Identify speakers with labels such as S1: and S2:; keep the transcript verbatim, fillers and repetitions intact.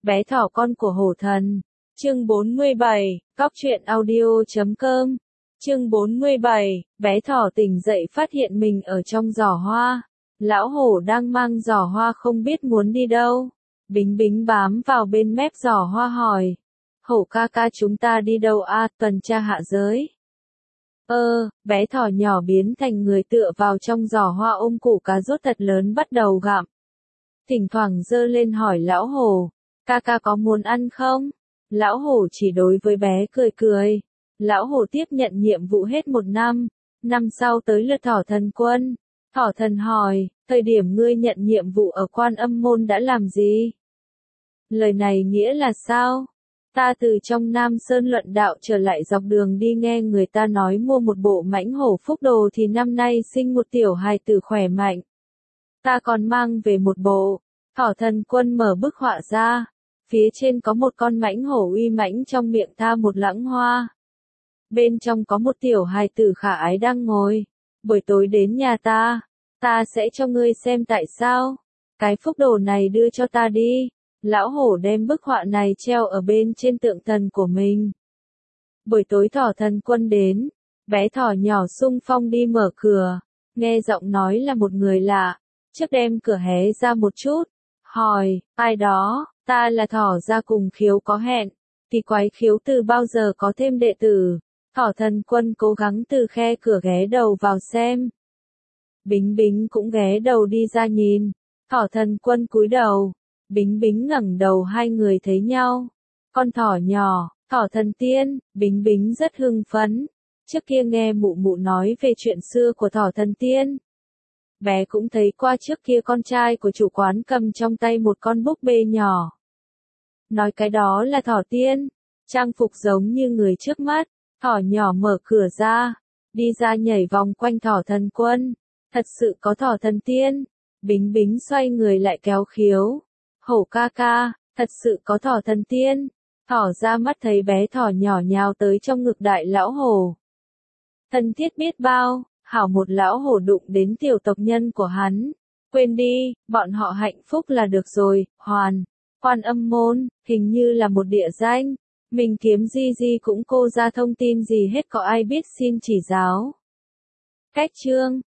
S1: Bé thỏ con của hổ thần. Chương bốn mươi bảy, cóc truyện audio chấm com. Chương bốn mươi bảy, bé thỏ tỉnh dậy phát hiện mình ở trong giỏ hoa. Lão hổ đang mang giỏ hoa không biết muốn đi đâu. Bính Bính bám vào bên mép giỏ hoa hỏi. Hổ ca ca chúng ta đi đâu a? Tuần tra hạ giới. Ơ, bé thỏ nhỏ biến thành người tựa vào trong giỏ hoa ôm củ cà rốt thật lớn bắt đầu gặm. Thỉnh thoảng giơ lên hỏi lão hổ, ca ca có muốn ăn không? Lão hổ chỉ đối với bé cười cười. Lão hổ tiếp nhận nhiệm vụ hết một năm. Năm sau tới lượt thỏ thần quân. Thỏ thần hỏi, thời điểm ngươi nhận nhiệm vụ ở Quan Âm môn đã làm gì? Lời này nghĩa là sao? Ta từ trong Nam Sơn luận đạo trở lại dọc đường đi nghe người ta nói mua một bộ mãnh hổ phúc đồ thì năm nay sinh một tiểu hài tử khỏe mạnh. Ta còn mang về một bộ. Thỏ thần quân mở bức họa ra. Phía trên có một con mãnh hổ uy mãnh trong miệng tha một lãng hoa. Bên trong có một tiểu hài tử khả ái đang ngồi. Buổi tối đến nhà ta, ta sẽ cho ngươi xem tại sao. Cái phúc đồ này đưa cho ta đi. Lão hổ đem bức họa này treo ở bên trên tượng thần của mình. Buổi tối thỏ thần quân đến. Bé thỏ nhỏ xung phong đi mở cửa. Nghe giọng nói là một người lạ. Trước đem cửa hé ra một chút. Hỏi, ai đó? Ta là thỏ ra cùng khiếu có hẹn. Thì quái khiếu từ bao giờ có thêm đệ tử? Thỏ thần quân cố gắng từ khe cửa ghé đầu vào xem. Bính Bính cũng ghé đầu đi ra nhìn. Thỏ thần quân cúi đầu. Bính Bính ngẩng đầu, hai người thấy nhau. Con thỏ nhỏ, thỏ thần tiên, Bính Bính rất hưng phấn. Trước kia nghe mụ mụ nói về chuyện xưa của thỏ thần tiên. Bé cũng thấy qua trước kia con trai của chủ quán cầm trong tay một con búp bê nhỏ. Nói cái đó là thỏ tiên, trang phục giống như người trước mắt. Thỏ nhỏ mở cửa ra, đi ra nhảy vòng quanh thỏ thần quân. Thật sự có thỏ thần tiên. Bính Bính xoay người lại kéo khiếu. Hổ ca ca, thật sự có thỏ thần tiên. Thỏ ra mắt thấy bé thỏ nhỏ nhào tới trong ngực đại lão hổ. Thân thiết biết bao, hảo một lão hổ đụng đến tiểu tộc nhân của hắn. Quên đi, bọn họ hạnh phúc là được rồi. Hoàn, Quan Âm môn, hình như là một địa danh. Mình kiếm gì gì cũng cô ra thông tin gì hết, có ai biết xin chỉ giáo. Cách chương